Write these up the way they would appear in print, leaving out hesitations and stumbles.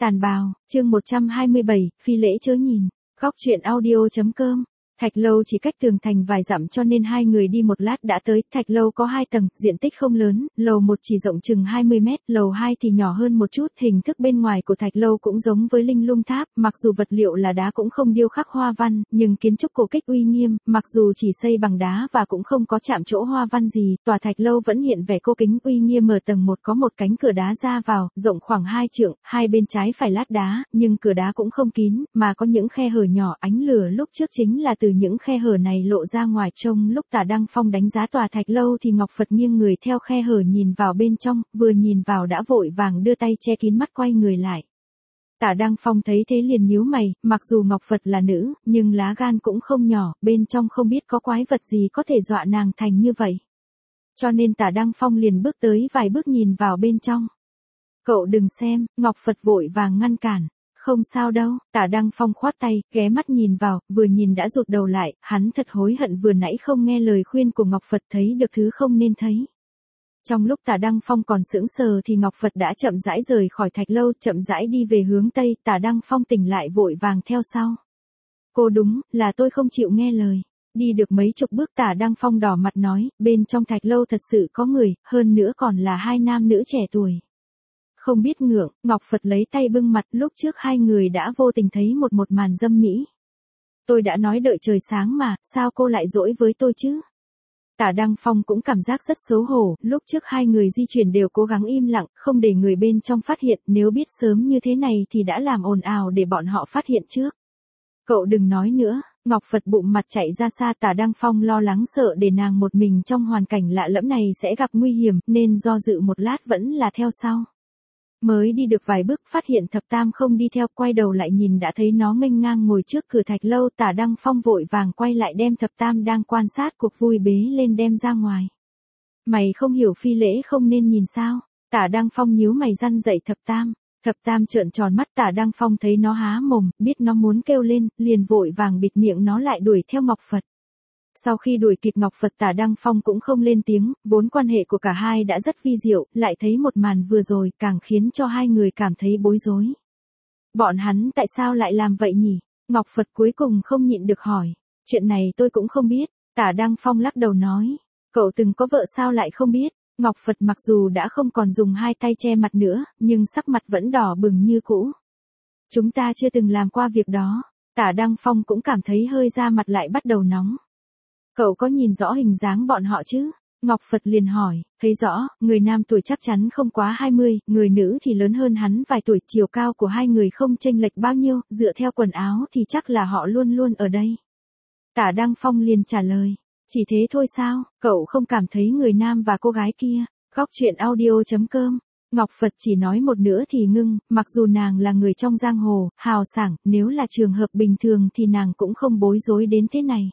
Tàn bào, chương 127, phi lễ chớ nhìn. Góc truyện audio.com. Thạch lâu chỉ cách tường thành vài dặm cho nên hai người đi một lát đã tới. Thạch lâu có 2 tầng, diện tích không lớn, lầu 1 chỉ rộng chừng 20 mét, lầu 2 thì nhỏ hơn một chút. Hình thức bên ngoài của thạch lâu cũng giống với linh lung tháp, mặc dù vật liệu là đá cũng không điêu khắc hoa văn, nhưng kiến trúc cổ kích uy nghiêm, mặc dù chỉ xây bằng đá và cũng không có chạm trổ hoa văn gì, tòa thạch lâu vẫn hiện vẻ cô kính uy nghiêm. Ở tầng 1 có một cánh cửa đá ra vào, rộng khoảng 2 trượng, hai bên trái phải lát đá, nhưng cửa đá cũng không kín, mà có những khe hở nhỏ. Ánh lửa lúc trước chính là từ những khe hở này lộ ra ngoài. Trông lúc Tả Đăng Phong đánh giá tòa thạch lâu thì Ngọc Phật nghiêng người theo khe hở nhìn vào bên trong, vừa nhìn vào đã vội vàng đưa tay che kín mắt quay người lại. Tả Đăng Phong thấy thế liền nhíu mày, mặc dù Ngọc Phật là nữ, nhưng lá gan cũng không nhỏ, bên trong không biết có quái vật gì có thể dọa nàng thành như vậy. Cho nên Tả Đăng Phong liền bước tới vài bước nhìn vào bên trong. Cậu đừng xem, Ngọc Phật vội vàng ngăn cản. Không sao đâu, Tả Đăng Phong khoát tay, ghé mắt nhìn vào, vừa nhìn đã rụt đầu lại, hắn thật hối hận vừa nãy không nghe lời khuyên của Ngọc Phật, thấy được thứ không nên thấy. Trong lúc Tả Đăng Phong còn sững sờ thì Ngọc Phật đã chậm rãi rời khỏi thạch lâu, chậm rãi đi về hướng Tây. Tả Đăng Phong tỉnh lại vội vàng theo sau. Cô đúng, là tôi không chịu nghe lời. Đi được mấy chục bước Tả Đăng Phong đỏ mặt nói, bên trong thạch lâu thật sự có người, hơn nữa còn là 2 nam nữ trẻ tuổi. Không biết ngượng, Ngọc Phật lấy tay bưng mặt, lúc trước hai người đã vô tình thấy một màn dâm mỹ. Tôi đã nói đợi trời sáng mà, sao cô lại dỗi với tôi chứ? Tả Đăng Phong cũng cảm giác rất xấu hổ, lúc trước hai người di chuyển đều cố gắng im lặng, không để người bên trong phát hiện, nếu biết sớm như thế này thì đã làm ồn ào để bọn họ phát hiện trước. Cậu đừng nói nữa, Ngọc Phật bụng mặt chạy ra xa. Tả Đăng Phong lo lắng sợ để nàng một mình trong hoàn cảnh lạ lẫm này sẽ gặp nguy hiểm, nên do dự một lát vẫn là theo sau. Mới đi được vài bước phát hiện Thập Tam không đi theo, quay đầu lại nhìn đã thấy nó nghênh ngang ngồi trước cửa thạch lâu. Tả Đăng Phong vội vàng quay lại đem Thập Tam đang quan sát cuộc vui bế lên đem ra ngoài. Mày không hiểu phi lễ không nên nhìn sao? Tả Đăng Phong nhíu mày răn dạy Thập Tam. Thập Tam trợn tròn mắt. Tả Đăng Phong thấy nó há mồm, biết nó muốn kêu lên, liền vội vàng bịt miệng nó lại đuổi theo Ngọc Phật. Sau khi đuổi kịp Ngọc Phật, Tả Đăng Phong cũng không lên tiếng, vốn quan hệ của cả hai đã rất vi diệu, lại thấy một màn vừa rồi càng khiến cho hai người cảm thấy bối rối. Bọn hắn tại sao lại làm vậy nhỉ? Ngọc Phật cuối cùng không nhịn được hỏi. Chuyện này tôi cũng không biết. Tả Đăng Phong lắc đầu nói. Cậu từng có vợ sao lại không biết? Ngọc Phật mặc dù đã không còn dùng 2 tay che mặt nữa, nhưng sắc mặt vẫn đỏ bừng như cũ. Chúng ta chưa từng làm qua việc đó. Tả Đăng Phong cũng cảm thấy hơi da mặt lại bắt đầu nóng. Cậu có nhìn rõ hình dáng bọn họ chứ? Ngọc Phật liền hỏi, thấy rõ, người nam tuổi chắc chắn không quá 20, người nữ thì lớn hơn hắn vài tuổi, chiều cao của hai người không chênh lệch bao nhiêu, dựa theo quần áo thì chắc là họ luôn luôn ở đây. Tả Đăng Phong liền trả lời, chỉ thế thôi sao, cậu không cảm thấy người nam và cô gái kia? Góc truyện audio.com. Ngọc Phật chỉ nói một nửa thì ngưng, mặc dù nàng là người trong giang hồ, hào sảng, nếu là trường hợp bình thường thì nàng cũng không bối rối đến thế này.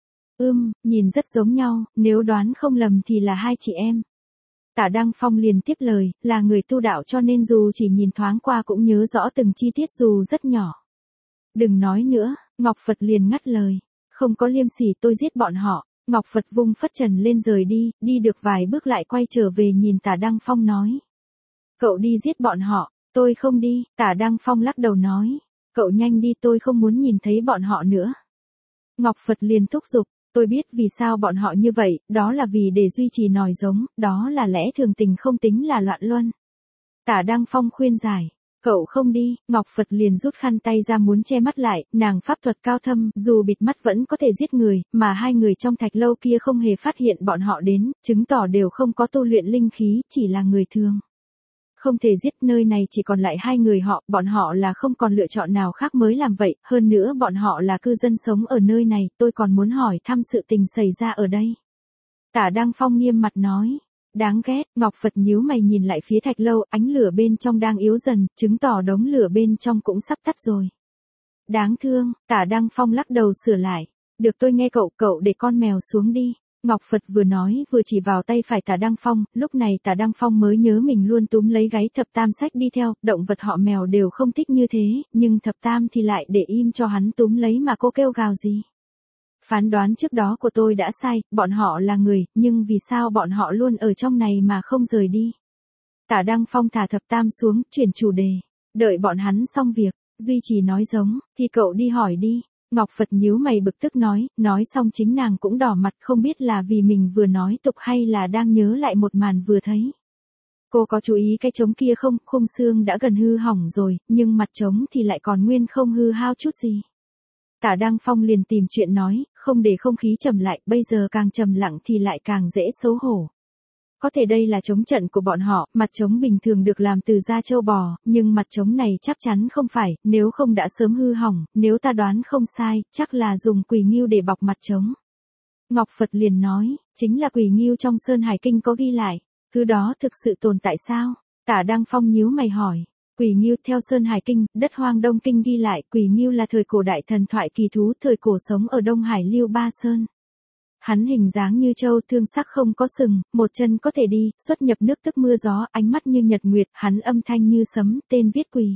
Nhìn rất giống nhau, nếu đoán không lầm thì là 2 chị em. Tả Đăng Phong liền tiếp lời, là người tu đạo cho nên dù chỉ nhìn thoáng qua cũng nhớ rõ từng chi tiết dù rất nhỏ. Đừng nói nữa, Ngọc Phật liền ngắt lời. Không có liêm sỉ tôi giết bọn họ. Ngọc Phật vung phất trần lên rời đi được vài bước lại quay trở về nhìn Tả Đăng Phong nói. Cậu đi giết bọn họ, tôi không đi. Tả Đăng Phong lắc đầu nói. Cậu nhanh đi, tôi không muốn nhìn thấy bọn họ nữa. Ngọc Phật liền thúc giục. Tôi biết vì sao bọn họ như vậy, đó là vì để duy trì nòi giống, đó là lẽ thường tình không tính là loạn luân. Tả Đăng Phong khuyên giải, cậu không đi. Ngọc Phật liền rút khăn tay ra muốn che mắt lại, nàng pháp thuật cao thâm, dù bịt mắt vẫn có thể giết người, mà hai người trong thạch lâu kia không hề phát hiện bọn họ đến, chứng tỏ đều không có tu luyện linh khí, chỉ là người thường. Không thể giết, nơi này chỉ còn lại 2 người họ, bọn họ là không còn lựa chọn nào khác mới làm vậy, hơn nữa bọn họ là cư dân sống ở nơi này, tôi còn muốn hỏi thăm sự tình xảy ra ở đây. Tả Đăng Phong nghiêm mặt nói, đáng ghét. Ngọc Phật nhíu mày nhìn lại phía thạch lâu, ánh lửa bên trong đang yếu dần, chứng tỏ đống lửa bên trong cũng sắp tắt rồi. Đáng thương. Tả Đăng Phong lắc đầu sửa lại, được tôi nghe cậu để con mèo xuống đi. Ngọc Phật vừa nói vừa chỉ vào tay phải Tả Đăng Phong, lúc này Tả Đăng Phong mới nhớ mình luôn túm lấy gáy Thập Tam xách đi theo, động vật họ mèo đều không thích như thế, nhưng Thập Tam thì lại để im cho hắn túm lấy mà cô kêu gào gì. Phán đoán trước đó của tôi đã sai, bọn họ là người, nhưng vì sao bọn họ luôn ở trong này mà không rời đi? Tả Đăng Phong thả Thập Tam xuống, chuyển chủ đề. đợi bọn hắn xong việc, Duy Trì nói giống, thì cậu đi hỏi đi. Ngọc Phật nhíu mày bực tức nói xong chính nàng cũng đỏ mặt không biết là vì mình vừa nói tục hay là đang nhớ lại một màn vừa thấy. Cô có chú ý cái trống kia không, khung xương đã gần hư hỏng rồi, nhưng mặt trống thì lại còn nguyên không hư hao chút gì. Tả Đăng Phong liền tìm chuyện nói, không để không khí trầm lại, bây giờ càng trầm lặng thì lại càng dễ xấu hổ. Có thể đây là trống trận của bọn họ, mặt trống bình thường được làm từ da trâu bò, nhưng mặt trống này chắc chắn không phải, nếu không đã sớm hư hỏng, nếu ta đoán không sai, chắc là dùng quỳ ngưu để bọc mặt trống. Ngọc Phật liền nói, chính là quỳ ngưu trong Sơn Hải Kinh có ghi lại, thứ đó thực sự tồn tại sao? Tả Đăng Phong nhíu mày hỏi. Quỳ ngưu theo Sơn Hải Kinh, đất Hoang Đông Kinh ghi lại, quỳ ngưu là thời cổ đại thần thoại kỳ thú, thời cổ sống ở Đông Hải Liêu Ba Sơn. Hắn hình dáng như trâu, thương sắc không có sừng, một chân có thể đi, xuất nhập nước tức mưa gió, ánh mắt như nhật nguyệt, hắn âm thanh như sấm, tên viết quỳ.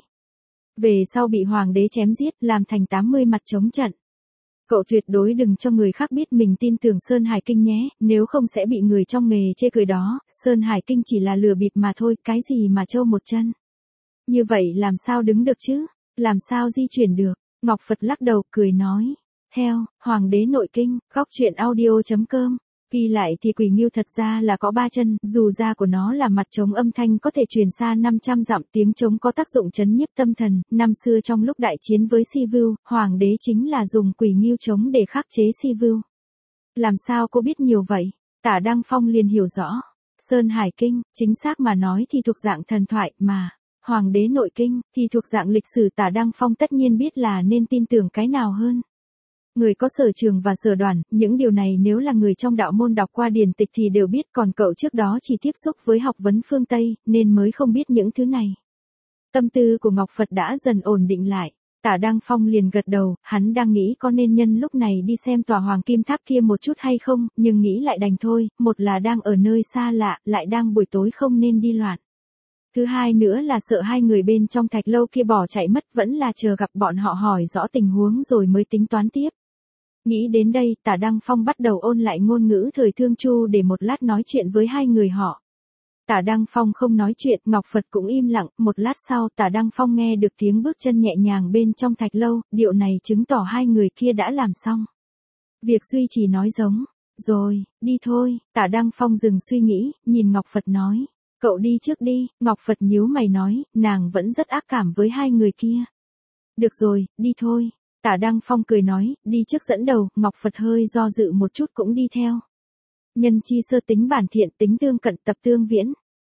Về sau bị hoàng đế chém giết, làm thành 80 mặt trống trận. Cậu tuyệt đối đừng cho người khác biết mình tin tưởng Sơn Hải Kinh nhé, nếu không sẽ bị người trong nghề chê cười đó, Sơn Hải Kinh chỉ là lừa bịp mà thôi, cái gì mà trâu một chân. Như vậy làm sao đứng được chứ, làm sao di chuyển được, Ngọc Phật lắc đầu, cười nói. Theo, Hoàng đế nội kinh, góc truyện audio.com. Ghi lại thì quỳ ngưu thật ra là có 3 chân, dù da của nó là mặt trống âm thanh có thể truyền xa 500 dặm, tiếng trống có tác dụng chấn nhiếp tâm thần. Năm xưa trong lúc đại chiến với Sivu, Hoàng đế chính là dùng quỳ ngưu trống để khắc chế Sivu. Làm sao cô biết nhiều vậy? Tả Đăng Phong liền hiểu rõ. Sơn Hải Kinh, chính xác mà nói thì thuộc dạng thần thoại mà. Hoàng đế nội kinh thì thuộc dạng lịch sử. Tả Đăng Phong tất nhiên biết là nên tin tưởng cái nào hơn. Người có sở trường và sở đoản, những điều này nếu là người trong đạo môn đọc qua điển tịch thì đều biết, còn cậu trước đó chỉ tiếp xúc với học vấn phương Tây, nên mới không biết những thứ này. Tâm tư của Ngọc Phật đã dần ổn định lại. Tả Đăng Phong liền gật đầu, hắn đang nghĩ có nên nhân lúc này đi xem tòa Hoàng Kim Tháp kia một chút hay không, nhưng nghĩ lại đành thôi, một là đang ở nơi xa lạ, lại đang buổi tối không nên đi loạn. Thứ hai nữa là sợ hai người bên trong thạch lâu kia bỏ chạy mất, vẫn là chờ gặp bọn họ hỏi rõ tình huống rồi mới tính toán tiếp. Nghĩ đến đây, Tả Đăng Phong bắt đầu ôn lại ngôn ngữ thời Thương Chu để một lát nói chuyện với hai người họ. Tả Đăng Phong không nói chuyện, Ngọc Phật cũng im lặng, một lát sau Tả Đăng Phong nghe được tiếng bước chân nhẹ nhàng bên trong thạch lâu, điệu này chứng tỏ hai người kia đã làm xong. Việc Duy Trì nói giống, rồi, đi thôi, Tả Đăng Phong dừng suy nghĩ, nhìn Ngọc Phật nói, cậu đi trước đi, Ngọc Phật nhíu mày nói, nàng vẫn rất ác cảm với hai người kia. Được rồi, đi thôi. Tả Đăng Phong cười nói, đi trước dẫn đầu, Ngọc Phật hơi do dự một chút cũng đi theo. Nhân chi sơ tính bản thiện, tính tương cận tập tương viễn.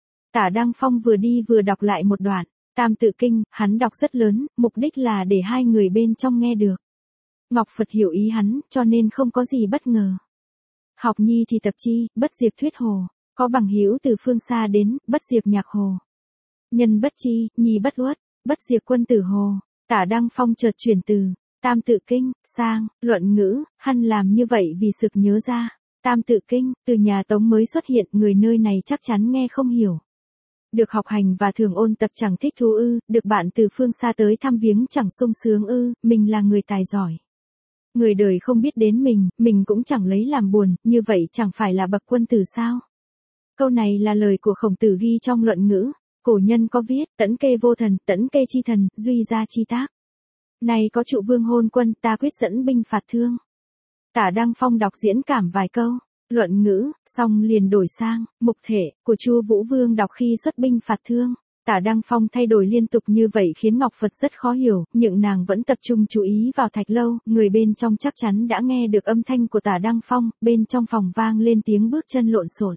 Tả Đăng Phong vừa đi vừa đọc lại một đoạn, Tam Tự Kinh, hắn đọc rất lớn, mục đích là để hai người bên trong nghe được. Ngọc Phật hiểu ý hắn, cho nên không có gì bất ngờ. Học nhi thì tập chi, bất diệt thuyết hồ, có bằng hữu từ phương xa đến, bất diệt nhạc hồ. Nhân bất chi, nhi bất uất, bất diệt quân tử hồ. Tả Đăng Phong chợt chuyển từ Tam Tự Kinh sang luận ngữ, hắn làm như vậy vì sực nhớ ra. Tam Tự Kinh, từ nhà Tống mới xuất hiện, người nơi này chắc chắn nghe không hiểu. Được học hành và thường ôn tập chẳng thích thú ư, được bạn từ phương xa tới thăm viếng chẳng sung sướng ư, mình là người tài giỏi. Người đời không biết đến mình cũng chẳng lấy làm buồn, như vậy chẳng phải là bậc quân tử sao? Câu này là lời của Khổng Tử ghi trong luận ngữ. Cổ nhân có viết, tẫn kê vô thần, tẫn kê chi thần, duy gia chi tác. Này có trụ vương hôn quân, ta quyết dẫn binh phạt thương. Tả Đăng Phong đọc diễn cảm vài câu, luận ngữ, xong liền đổi sang, mục thể, của Chu Vũ Vương đọc khi xuất binh phạt thương. Tả Đăng Phong thay đổi liên tục như vậy khiến Ngọc Phật rất khó hiểu, nhưng nàng vẫn tập trung chú ý vào thạch lâu, người bên trong chắc chắn đã nghe được âm thanh của Tả Đăng Phong, bên trong phòng vang lên tiếng bước chân lộn xộn.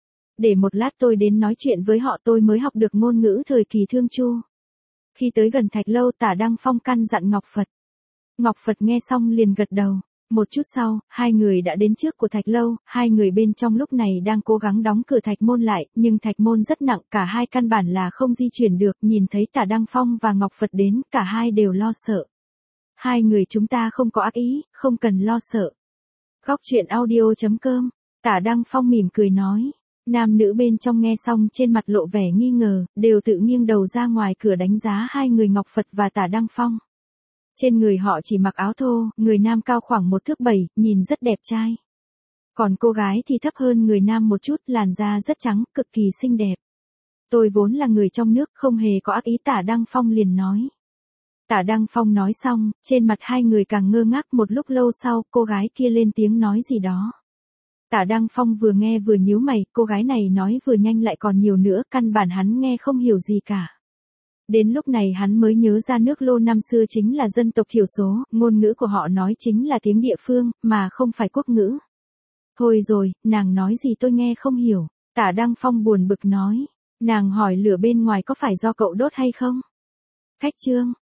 Để một lát tôi đến nói chuyện với họ, tôi mới học được ngôn ngữ thời kỳ Thương Chu. Khi tới gần thạch lâu, Tả Đăng Phong căn dặn Ngọc Phật. Ngọc Phật nghe xong liền gật đầu. Một chút sau, hai người đã đến trước của thạch lâu, hai người bên trong lúc này đang cố gắng đóng cửa thạch môn lại, nhưng thạch môn rất nặng, cả hai căn bản là không di chuyển được, nhìn thấy Tả Đăng Phong và Ngọc Phật đến, cả hai đều lo sợ. Hai người chúng ta không có ác ý, không cần lo sợ. Góc truyện audio.com, Tả Đăng Phong mỉm cười nói. Nam nữ bên trong nghe xong trên mặt lộ vẻ nghi ngờ, đều tự nghiêng đầu ra ngoài cửa đánh giá hai người Ngọc Phật và Tả Đăng Phong. Trên người họ chỉ mặc áo thô, người nam cao khoảng 1,7 thước, nhìn rất đẹp trai. Còn cô gái thì thấp hơn người nam một chút, làn da rất trắng, cực kỳ xinh đẹp. Tôi vốn là người trong nước, không hề có ác ý, Tả Đăng Phong liền nói. Tả Đăng Phong nói xong, trên mặt hai người càng ngơ ngác. Một lúc lâu sau, cô gái kia lên tiếng nói gì đó. Tả Đăng Phong vừa nghe vừa nhíu mày, cô gái này nói vừa nhanh lại còn nhiều nữa, căn bản hắn nghe không hiểu gì cả. Đến lúc này hắn mới nhớ ra nước Lô năm xưa chính là dân tộc thiểu số, ngôn ngữ của họ nói chính là tiếng địa phương, mà không phải quốc ngữ. Thôi rồi, nàng nói gì tôi nghe không hiểu. Tả Đăng Phong buồn bực nói. Nàng hỏi lửa bên ngoài có phải do cậu đốt hay không? Khách Trương,